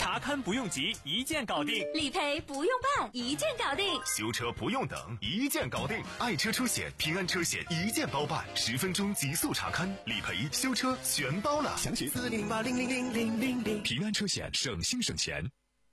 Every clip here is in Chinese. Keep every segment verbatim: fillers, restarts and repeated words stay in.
查勘不用急，一键搞定； 理赔不用办，一键搞定； 修车不用等，一键搞定。爱车车险、平安车险一键包办，十分钟极速查勘、理赔、修车全包了。详询四零八零零零零零零。平安车险，省心省钱。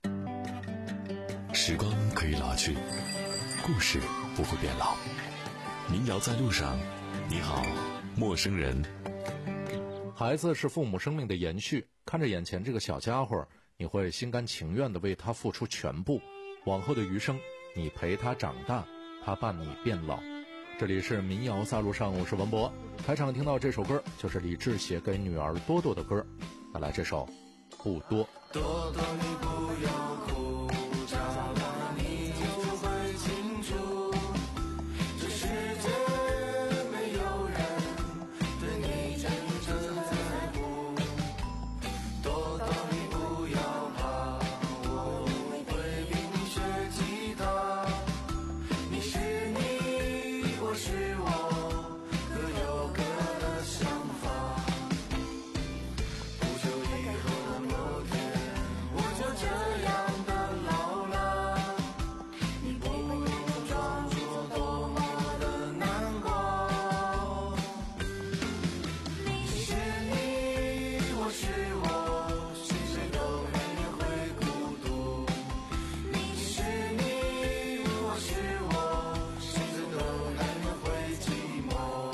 时光可以老去，故事不会变老。民谣在路上，你好，陌生人。 孩子是父母生命的延续，看着眼前这个小家伙，你会心甘情愿地为他付出全部，往后的余生你陪他长大，他伴你变老。这里是民谣在路上，我是文博。开场听到这首歌就是李志写给女儿多多的歌，带来这首不多。 多多你不要哭，长大你就会清楚，这世界没有人对你真正在乎。多多你不要怕，我会给你学吉他，你是你，我是我，各有各的想法。不久以后的某天，我就这样的老了，你不用装作多么的难过。你是你，我是我，谁谁都难免会孤独。你是你，我是我，谁谁都难免会寂寞。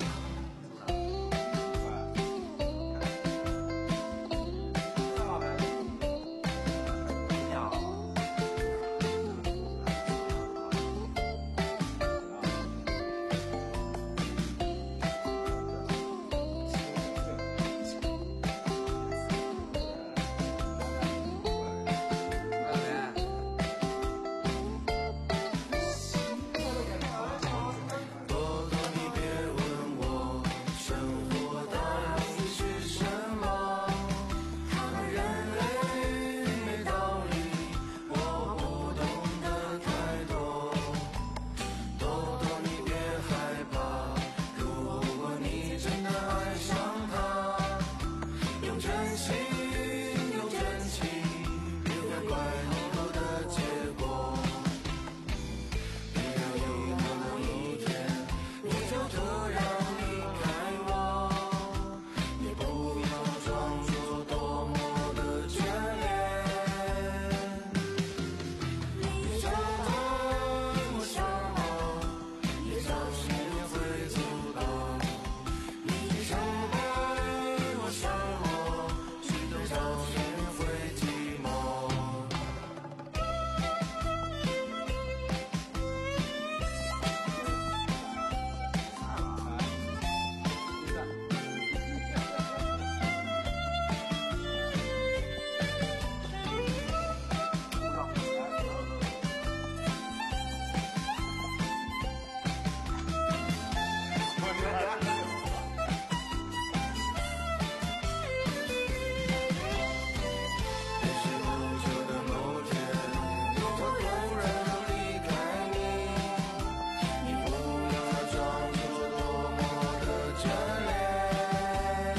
多多你别问我生活到底是什么，他们人类没道理，我不懂得太多。多多你别害怕，如果你真的爱上他，用真心用真情，别责怪以后的结果。别让以后的一天你就这样离开我，也不要装作多么的眷恋。你找我，我想我，也找谁会走到。你找我，我想我，谁都找谁会寂寞。也许不久的某天，我突然离开你，你不要装作多么的眷恋。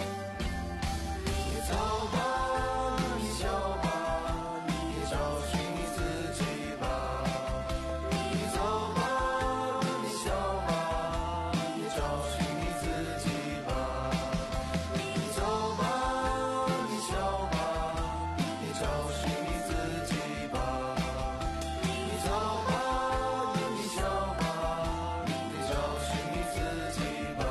你走吧，你笑吧，你找寻你自己吧。你走吧，你笑吧，你找寻你自己吧。你走吧，你笑吧，你找寻你自己吧。你走吧，你笑吧，你找寻你自己吧。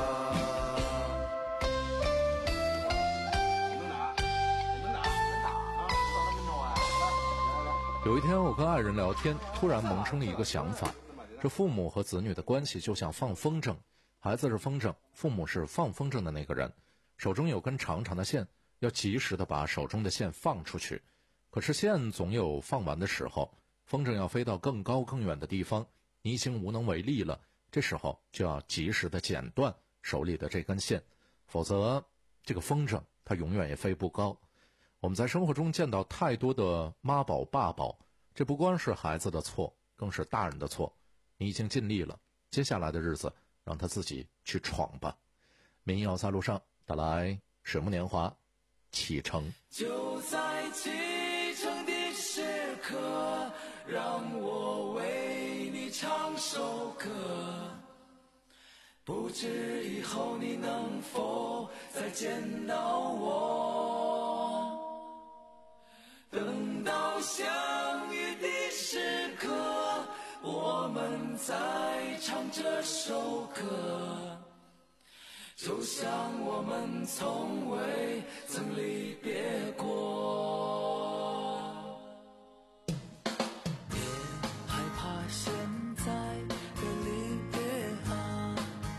有一天我跟爱人聊天，突然萌生了一个想法，这父母和子女的关系就像放风筝，孩子是风筝，父母是放风筝的那个人，手中有根长长的线，要及时的把手中的线放出去。可是线总有放完的时候，风筝要飞到更高更远的地方，你已经无能为力了，这时候就要及时的剪断手里的这根线，否则这个风筝它永远也飞不高。我们在生活中见到太多的妈宝爸宝，这不光是孩子的错，更是大人的错。你已经尽力了，接下来的日子让他自己去闯吧。民谣在路上，带来水木年华， 启程。 就在启程的时刻，让我为你唱首歌，不知以后你能否再见到我。等到相遇的时刻，我们再唱这首歌，就像我们从未曾离别过。别害怕现在的离别啊，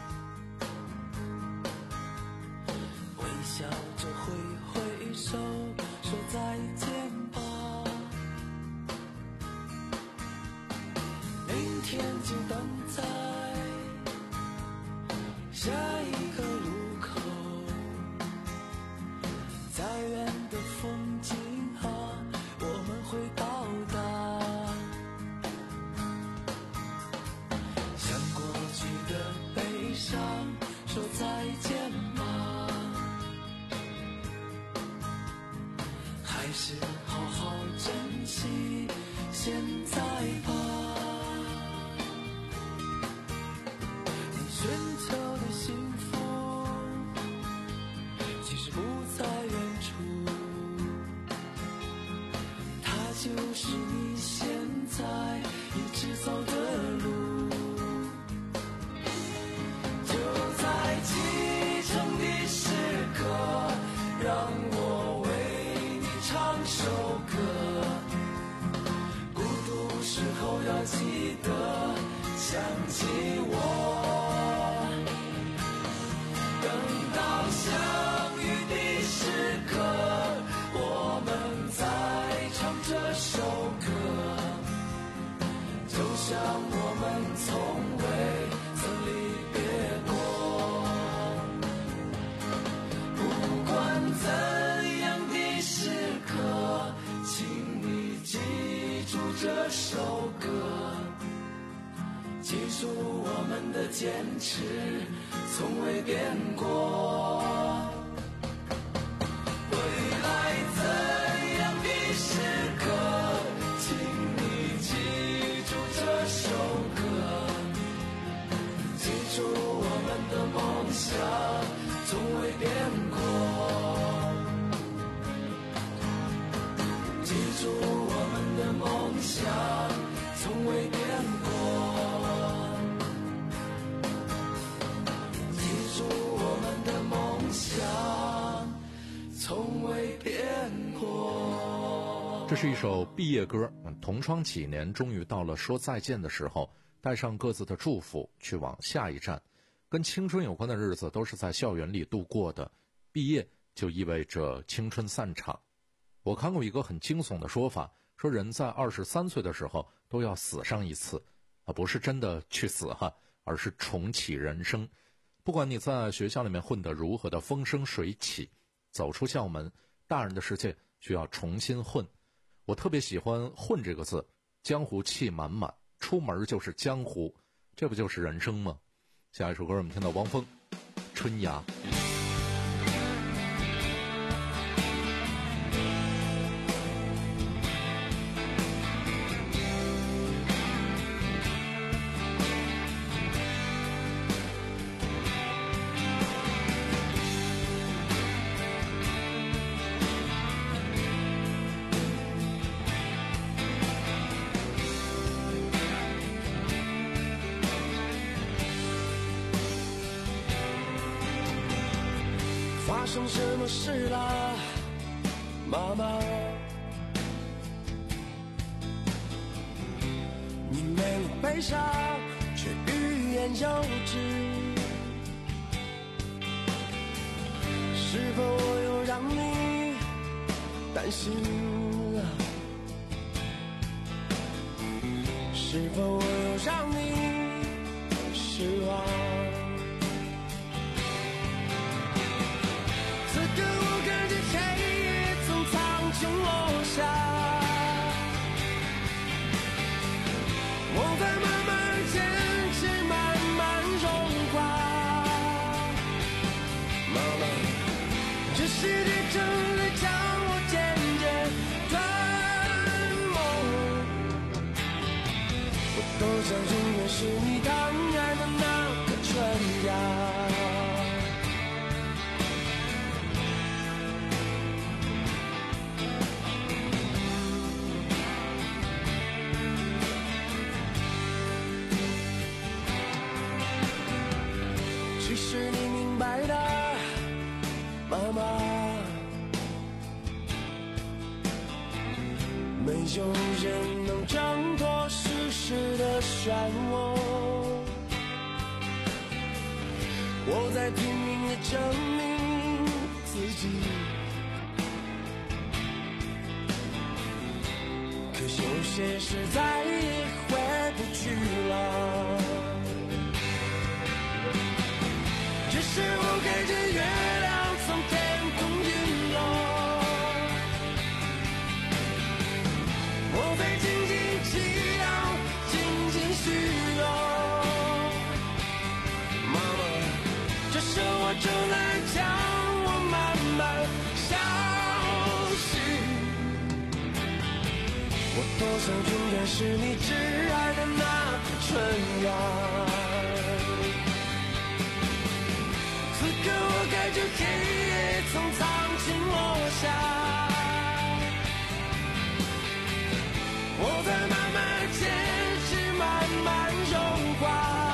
微笑着挥挥手说再见吧，明天就等在下一个路口，再远的风景啊，我们会到达。向过去的悲伤说再见吧，还是好好珍惜现在吧。寻求的幸福其实不在远处，它就是你现在一直走的路。就在启程的时刻，让我为你唱首歌，孤独时候要记得想起我。等到相遇的时刻，我们再唱这首歌，就像我们从未曾离别过。不管怎样的时刻，请你记住这首歌，记住我们的坚持从未变过。未来怎样的时刻，请你记住这首歌，记住我们的梦想从未变过，记住我们的梦想从未变过，从未变过。 这是一首毕业歌，同窗几年，终于到了说再见的时候，带上各自的祝福，去往下一站。跟青春有关的日子都是在校园里度过的，毕业就意味着青春散场。我看过一个很惊悚的说法，说人在二十三岁的时候都要死上一次，啊，不是真的去死哈，而是重启人生。不管你在学校里面混得如何的风生水起，走出校门，大人的世界需要重新混。我特别喜欢混这个字，江湖气满满，出门就是江湖，这不就是人生吗？下一首歌我们听到汪峰春芽。 发生什么事啦，妈妈？你没了悲伤，却欲言又止。是否我又让你担心了？是否我又让你失望？此刻我感觉黑夜从苍穹落下，我在慢慢坚持，慢慢融化。妈妈，这世界真理没有人能挣脱世事的漩涡，我在拼命地证明自己，可有些事再也回不去了。只是我看着月亮从天空陨落，我在静静祈祷，静静虚弱。妈妈，这时候我正在将我慢慢消失。我多想永远是你挚爱的那棵春芽。此刻我看着黑夜从苍青落下，我在慢慢坚持，慢慢融化。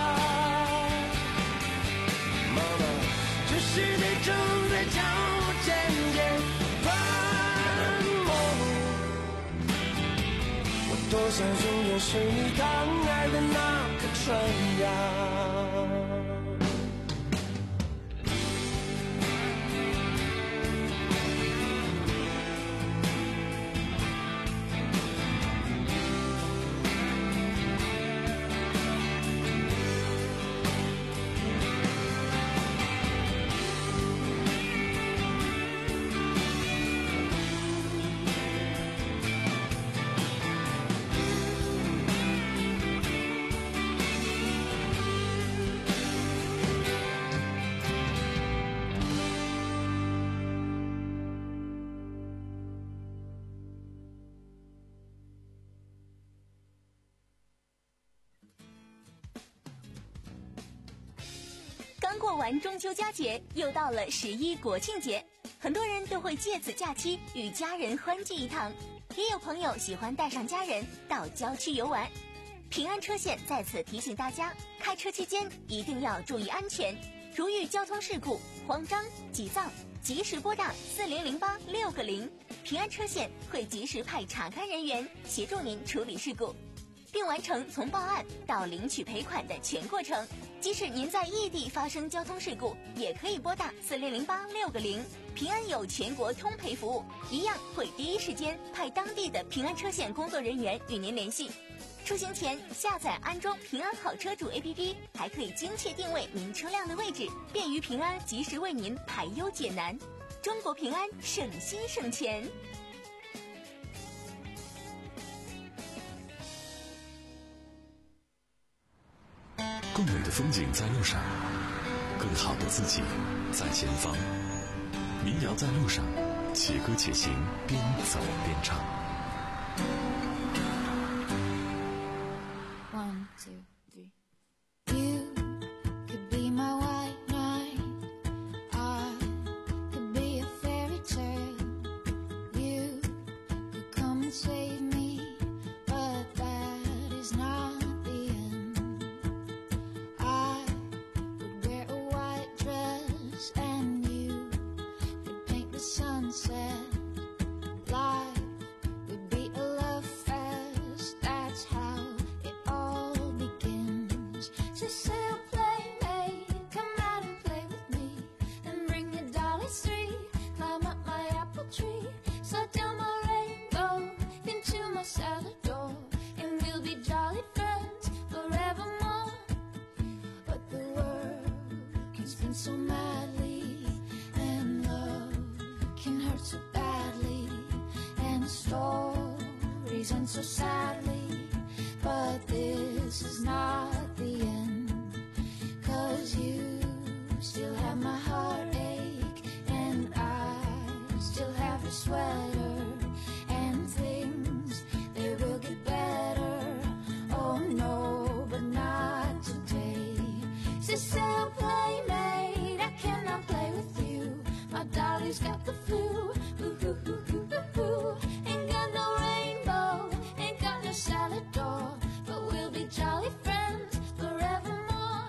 妈妈，这世界正在将我渐渐吞没。我多想永远是你刚爱的那棵春芽。 刚过完中秋佳节，又到了十一国庆节，很多人都会借此假期与家人欢聚一堂，也有朋友喜欢带上家人到郊区游玩。平安车险在此提醒大家，开车期间一定要注意安全，如遇交通事故、慌张、急躁，及时拨打四零零八六个零，平安车险会及时派查看人员协助您处理事故，并完成从报案到领取赔款的全过程。即使您在异地发生交通事故，也可以拨打四零零八六个零，平安有全国通赔服务，一样会第一时间派当地的平安车险工作人员与您联系。出行前下载安装平安好车主 A P P， 还可以精确定位您车辆的位置，便于平安及时为您排忧解难。中国平安，省心省钱。 更美的风景在路上，更好的自己在前方。民谣在路上，且歌且行，边走边唱。 One, two, three. You could be my white knight. I could be a fairy tale. You could come and save me, but that is not the end. I would wear a white dress and you would paint the sunset. Life would be a love fest. That's how it all begins. So say a playmate, come out and play with me, and bring your dollies three. Climb up my apple tree, slide down my rainbow into my salad door, and we'll be jolly friends forevermore. But the world can spin so madly, and love can hurt so badly, and stories end so sadly. But this is not the end, 'cause you still have my heartache, and I still have your sweater, and things, they will get better. Oh no, but not today. So say a playmate, I cannot play with you. My dolly's got the flu. Ooh, ooh, ooh, ooh, ooh, ooh. Ain't got no rainbow, ain't got no salad door, but we'll be jolly friends forevermore.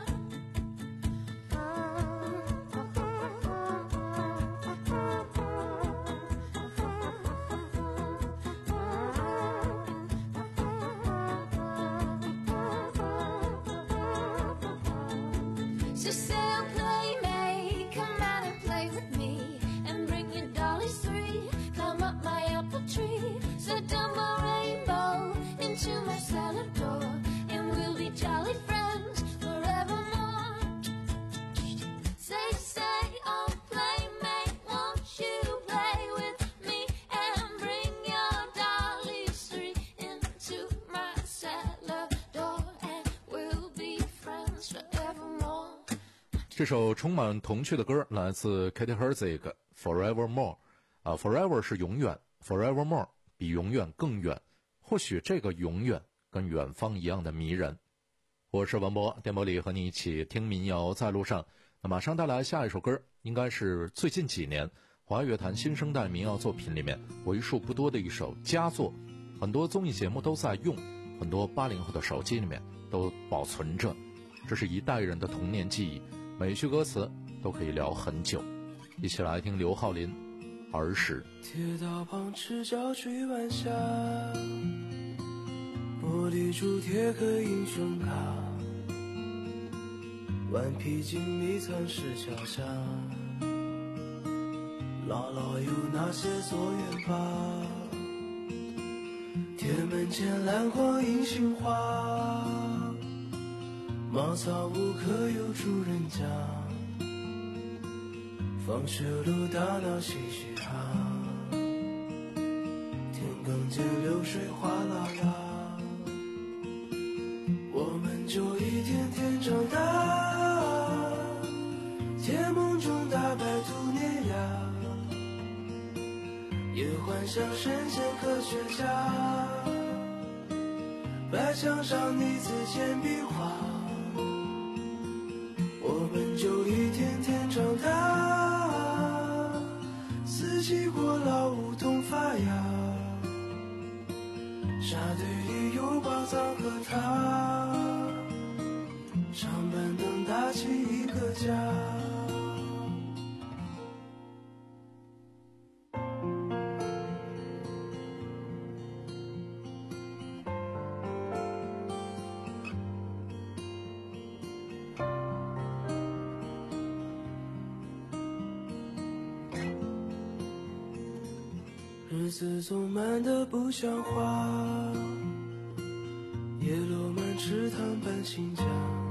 So sail, playmate, come out and play with me, and bring your dollies three, climb up my apple tree, slide down my rainbow into my salad door, and we'll be jolly friends forevermore. Say, say, oh playmate, won't you play with me, and bring your dollies three into my salad door, and we'll be friends forevermore. 这首充满童趣的歌来自 Katy Herzig Forevermore 啊 Forever 是永远， Forevermore 比永远更远，或许这个永远跟远方一样的迷人。我是文博，电波里和你一起听民谣在路上。那马上带来下一首歌，应该是最近几年华语乐坛新生代民谣作品里面为数不多的一首佳作，很多综艺节目都在用，很多八零后的手机里面都保存着，这是一代人的童年记忆，每一句歌词都可以聊很久。一起来听刘浩霖儿时。 铁道旁赤脚追晚霞，玻璃珠贴个英雄卡，顽皮筋迷藏石桥下，姥姥有那些作业吧，铁门前篮花银杏花，茅草屋可有住人家，放学路打闹嘻嘻哈，田埂间流水哗啦啦，我们就一天天长大，甜梦中大白兔碾压，也幻想神仙科学家，白墙上你字简笔画，我们就一天天长大，四季过老梧桐发芽，沙堆里有宝藏和他，长板凳搭起一个家。日子总慢得不像话，叶落满池塘搬新家，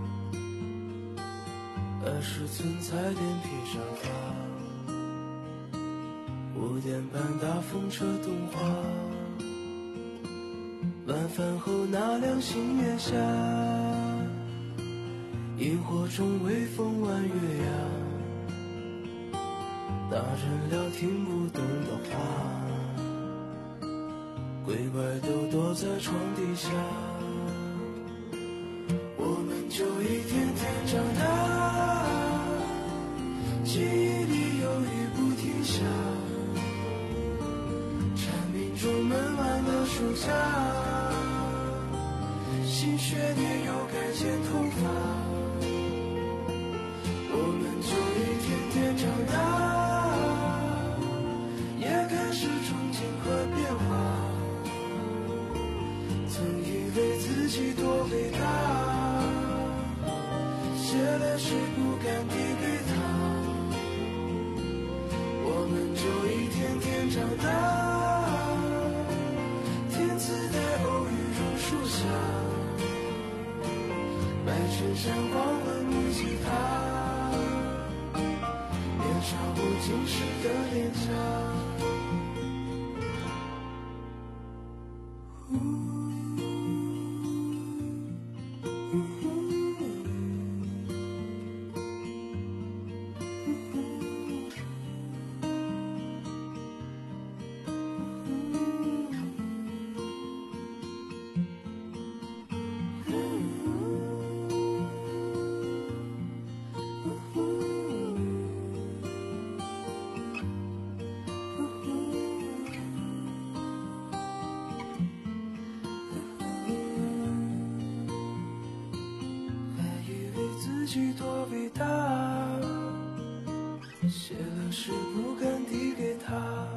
二十寸彩电披上发，五点半大风车动画，晚饭后那辆新月下，萤火虫微风弯月牙，大人聊听不懂的话，鬼怪都躲在床底下，我们就一天天长大，记忆里有雨不停下，蝉鸣中闷完了暑假，新学年又该剪头发，我们就一天天长大，也开始憧憬和变化，曾以为自己多伟大，写了诗不敢递给他，我们就一天天长大，天自带偶遇榕树下，白衬衫黄昏木吉他，年少不经事的脸颊。自己多伟大，写了诗不敢递给他，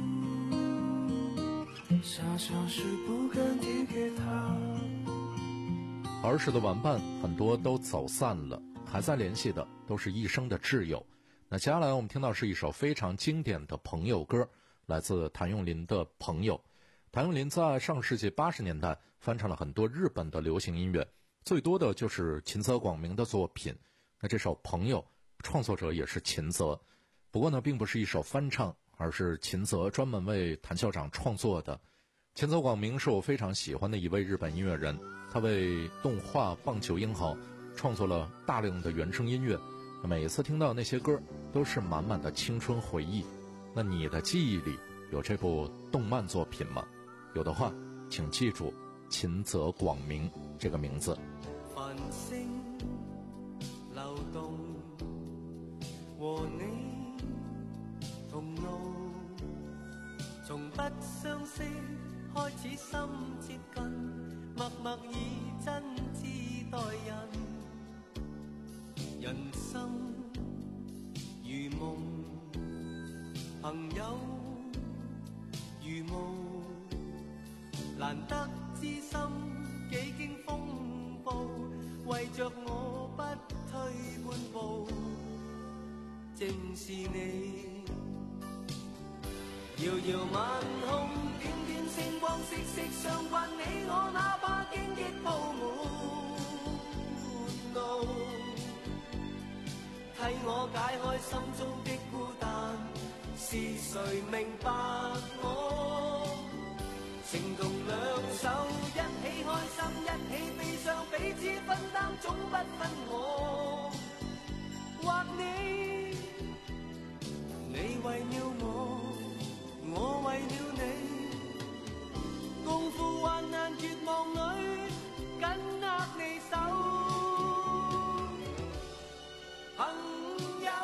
想想是不敢递给他， 儿时的玩伴很多都走散了，还在联系的都是一生的挚友。那接下来我们听到是一首非常经典的朋友歌，来自谭咏麟的《朋友》。谭咏麟在上世纪八十年代翻唱了很多日本的流行音乐，最多的就是秦泽广明的作品。那这首《朋友》创作者也是秦泽，不过呢并不是一首翻唱，而是秦泽专门为谭校长创作的。秦泽广明是我非常喜欢的一位日本音乐人，他为动画《棒球英豪》创作了大量的原声音乐，每一次听到那些歌都是满满的青春回忆。那你的记忆里有这部动漫作品吗？有的话请记住秦泽广明这个名字。 繁星流动，和你同路，從不相識開始心接近，默默以真摯待人。人生如夢，朋友如霧，難得知心幾經風暴，為着我不退半步，正是你。遙遙晚空，點點星光，息息相關，你我哪怕荊棘鋪滿路，替我解開心中的孤單，是誰明白我？情同兩手，一起開心，一起悲傷，彼此分擔，總不分我或你。你為了我，我為了你，共赴患難絕望裏，緊握你手，朋友。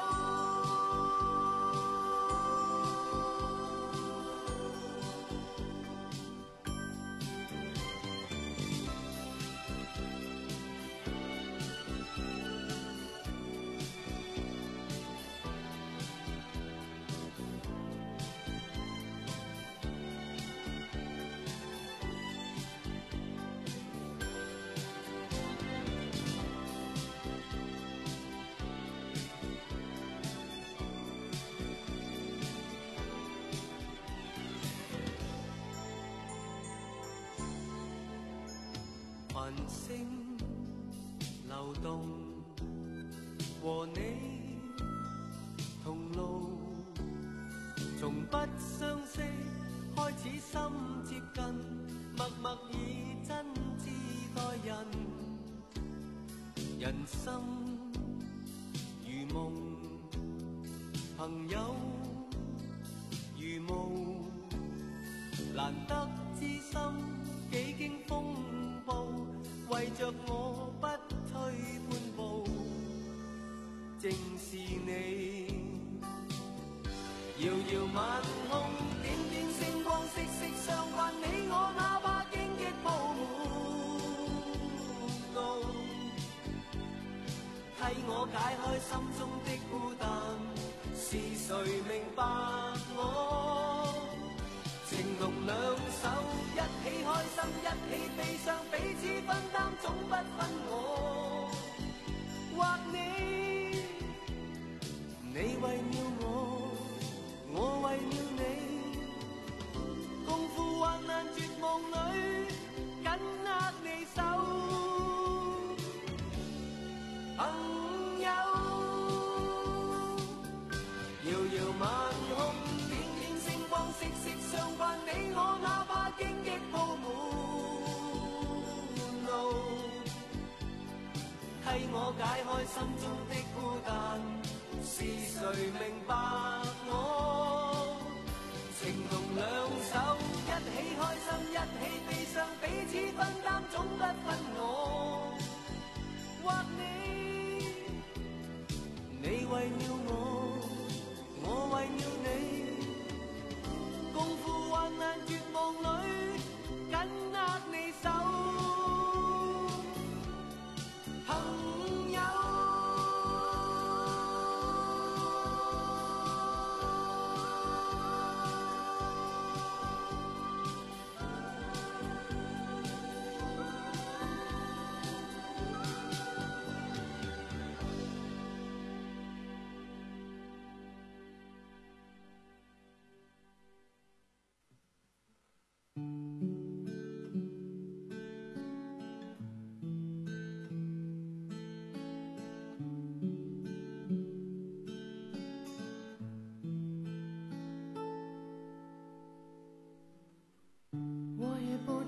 繁星流動，和你同路，從不相識開始心接近，默默以真摯待人。人生如夢，朋友如霧，難得知心幾經風暴，為着我不退半步，正是你。遙遙晚空，點點星光，息息相關，你我哪怕荊棘鋪滿路，替我解開心中的孤單，是誰明白我？情同兩手，一起開心，一起悲傷，彼此分擔，總不分我或你。你為了我，我為了你，共赴患難絕望裏，緊握你手，朋友。遙遙晚空，點點星光，息息相關，你我哪怕荊棘鋪滿路，替我解開心中的孤單，是誰明白我？情同兩手，一起開心，一起悲傷，彼此分擔，總不分我或你。你為了我，我為了你，共赴患難絕望裏，緊握你手，朋友。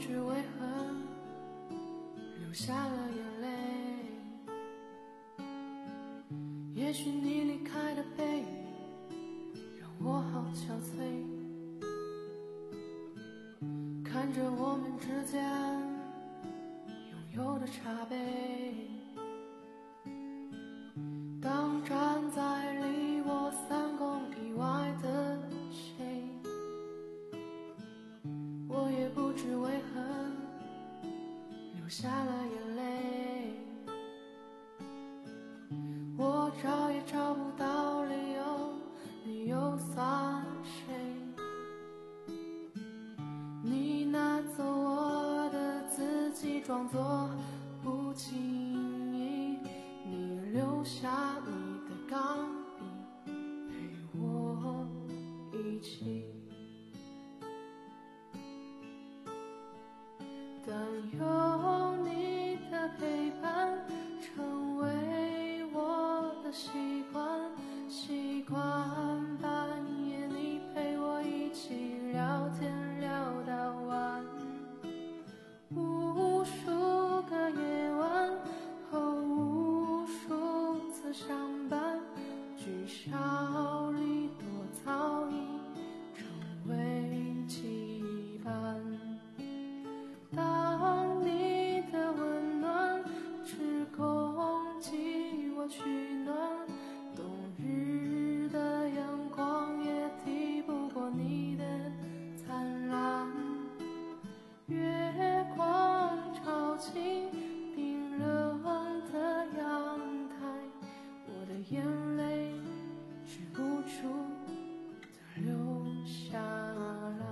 知为何流下了眼泪。也许你离开的背影让我好憔悴，看着我们之间拥有的茶杯。当站在离我三公里外的谁，我也不知为何流下了眼泪。我找也找不到理由，你又算谁？你拿走我的自己，装作不经意，你留下你的钢笔陪我一起。但有你的陪伴成为我的习惯，习惯半夜你陪我一起聊天聊到晚，无数个夜晚和无数次相伴，聚少离多早已成为羁绊。当你的温暖只供给我取暖，冬日的阳光也抵不过你的灿烂。月光照进冰冷的阳台，我的眼泪止不住地流下来。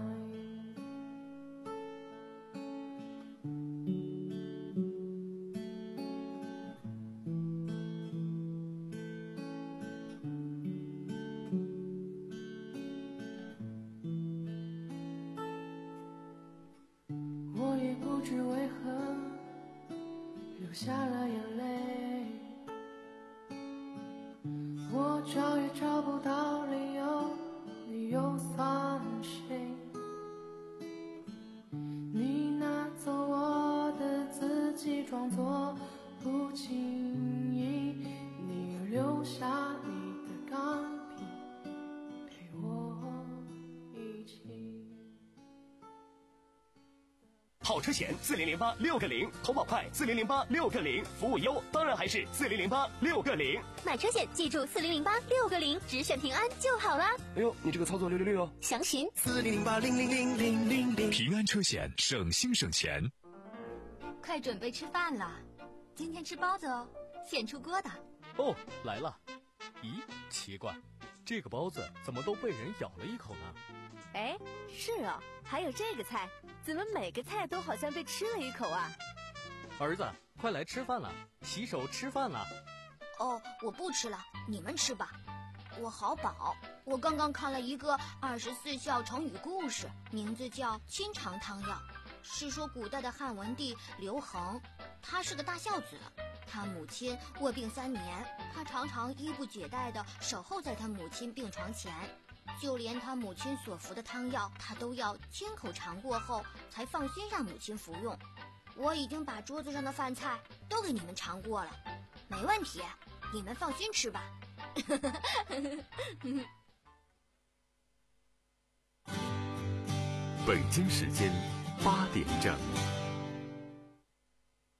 我也不知为何流下了眼泪，我找也找不到理由，你又算谁？你拿走我的自己，装作不经意，你留下你的钢笔陪我一起。 好车险四零零八六个零，投保快四零零八六个零，服务优当然还是四零零八六个零。 买车险记住四零零八六个零，只选平安就好啦。 哎呦，你这个操作六六六哦！ 详询四零零八零零零零零零。平安车险，省心省钱。 快准备吃饭了，今天吃包子哦，现出锅的。 哦，来了。咦，奇怪，这个包子怎么都被人咬了一口呢？ 哎，是哦，还有这个菜，怎么每个菜都好像被吃了一口啊？ 儿子，快来吃饭了，洗手吃饭了。 哦，我不吃了，你们吃吧，我好饱。我刚刚看了一个二十四孝成语故事，名字叫《清肠汤药》，是说古代的汉文帝刘恒，他是个大孝子，他母亲卧病三年，他常常衣不解带地守候在他母亲病床前，就连他母亲所服的汤药，他都要亲口尝过后才放心让母亲服用。我已经把桌子上的饭菜都给你们尝过了，没问题，你们放心吃吧。 北京时间八点整。